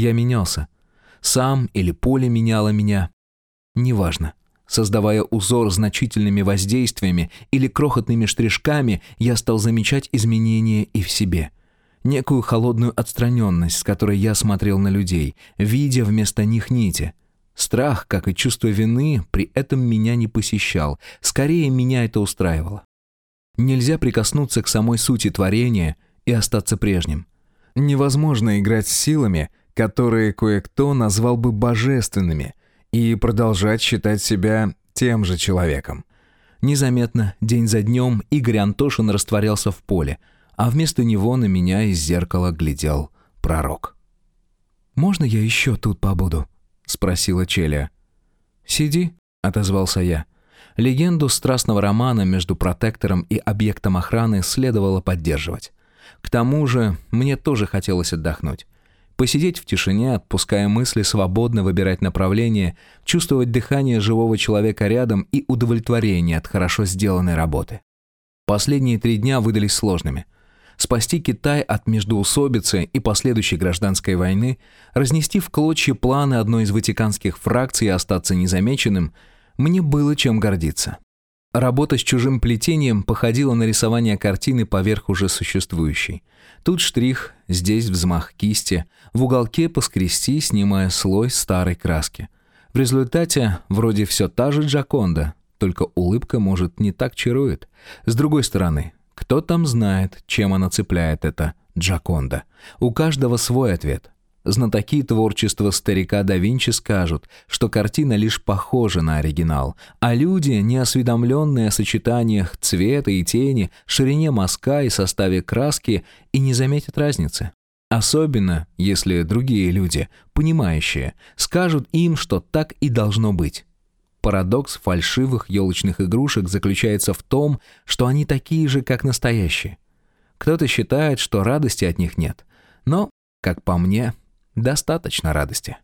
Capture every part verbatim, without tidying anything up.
Я менялся. Сам или поле меняло меня. Неважно. Создавая узор значительными воздействиями или крохотными штришками, я стал замечать изменения и в себе. Некую холодную отстраненность, с которой я смотрел на людей, видя вместо них нити. Страх, как и чувство вины, при этом меня не посещал. Скорее, меня это устраивало. Нельзя прикоснуться к самой сути творения и остаться прежним. Невозможно играть с силами, которые кое-кто назвал бы божественными, и продолжать считать себя тем же человеком. Незаметно, день за днем, Игорь Антошин растворялся в поле, а вместо него на меня из зеркала глядел пророк. «Можно я еще тут побуду?» — спросила Челия. «Сиди», — отозвался я. Легенду страстного романа между протектором и объектом охраны следовало поддерживать. К тому же мне тоже хотелось отдохнуть. Посидеть в тишине, отпуская мысли, свободно выбирать направление, чувствовать дыхание живого человека рядом и удовлетворение от хорошо сделанной работы. Последние три дня выдались сложными. Спасти Китай от междоусобицы и последующей гражданской войны, разнести в клочья планы одной из ватиканских фракций и остаться незамеченным, мне было чем гордиться. Работа с чужим плетением походила на рисование картины поверх уже существующей. Тут штрих, здесь взмах кисти, в уголке поскрести, снимая слой старой краски. В результате вроде все та же Джоконда, только улыбка, может, не так чарует. С другой стороны, кто там знает, чем она цепляет, эта Джоконда? У каждого свой ответ. Знатоки творчества старика да Винчи скажут, что картина лишь похожа на оригинал, а люди, неосведомленные о сочетаниях цвета и тени, ширине мазка и составе краски, и не заметят разницы. Особенно, если другие люди, понимающие, скажут им, что так и должно быть. Парадокс фальшивых елочных игрушек заключается в том, что они такие же, как настоящие. Кто-то считает, что радости от них нет, но, как по мне, достаточно радости.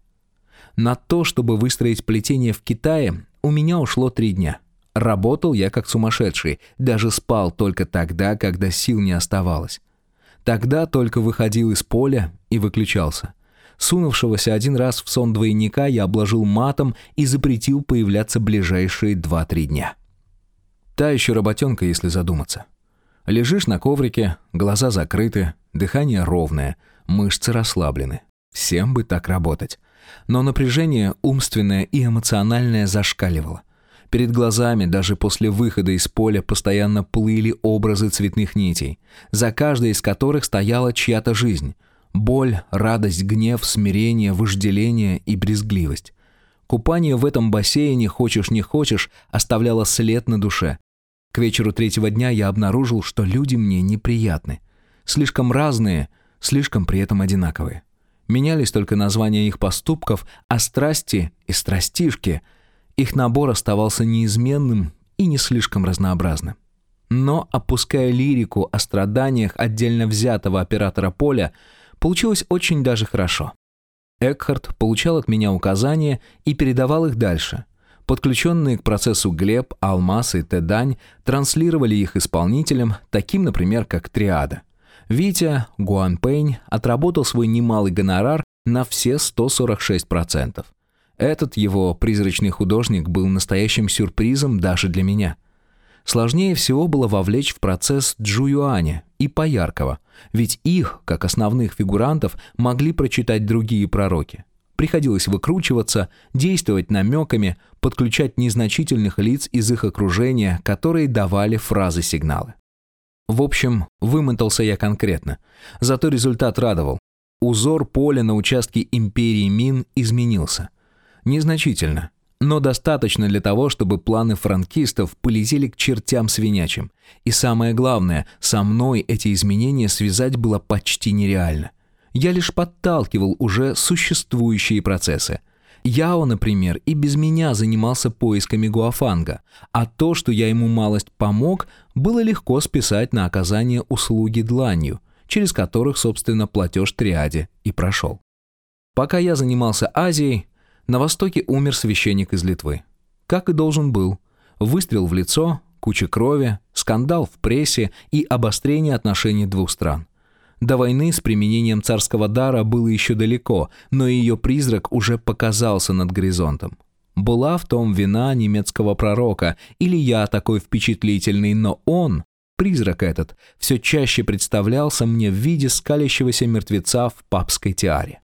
На то, чтобы выстроить плетение в Китае, у меня ушло три дня. Работал я как сумасшедший, даже спал только тогда, когда сил не оставалось. Тогда только выходил из поля и выключался. Сунувшегося один раз в сон двойника я обложил матом и запретил появляться ближайшие два-три дня. Та еще работенка, если задуматься. Лежишь на коврике, глаза закрыты, дыхание ровное, мышцы расслаблены. Всем бы так работать. Но напряжение умственное и эмоциональное зашкаливало. Перед глазами даже после выхода из поля постоянно плыли образы цветных нитей, за каждой из которых стояла чья-то жизнь. Боль, радость, гнев, смирение, вожделение и брезгливость. Купание в этом бассейне, хочешь не хочешь, оставляло след на душе. К вечеру третьего дня я обнаружил, что люди мне неприятны. Слишком разные, слишком при этом одинаковые. Менялись только названия их поступков, а страсти и страстишки, их набор оставался неизменным и не слишком разнообразным. Но, опуская лирику о страданиях отдельно взятого оператора поля, получилось очень даже хорошо. Экхард получал от меня указания и передавал их дальше. Подключенные к процессу Глеб, Алмаз и Тэдань транслировали их исполнителям, таким, например, как Триада. Витя Гуанпэнь отработал свой немалый гонорар на все сто сорок шесть процентов. Этот его призрачный художник был настоящим сюрпризом даже для меня. Сложнее всего было вовлечь в процесс Джуюаня и Пояркова, ведь их, как основных фигурантов, могли прочитать другие пророки. Приходилось выкручиваться, действовать намеками, подключать незначительных лиц из их окружения, которые давали фразы-сигналы. В общем, вымотался я конкретно. Зато результат радовал. Узор поля на участке империи Мин изменился. Незначительно, но достаточно для того, чтобы планы франкистов полетели к чертям свинячим. И самое главное, со мной эти изменения связать было почти нереально. Я лишь подталкивал уже существующие процессы. Яо, например, и без меня занимался поисками Гуафанга, а то, что я ему малость помог, было легко списать на оказание услуги дланью, через которых, собственно, платеж Триаде и прошел. Пока я занимался Азией, на востоке умер священник из Литвы. Как и должен был. Выстрел в лицо, куча крови, скандал в прессе и обострение отношений двух стран. До войны с применением царского дара было еще далеко, но ее призрак уже показался над горизонтом. Была в том вина немецкого пророка, или я такой впечатлительный, но он, призрак этот, все чаще представлялся мне в виде скалящегося мертвеца в папской тиаре.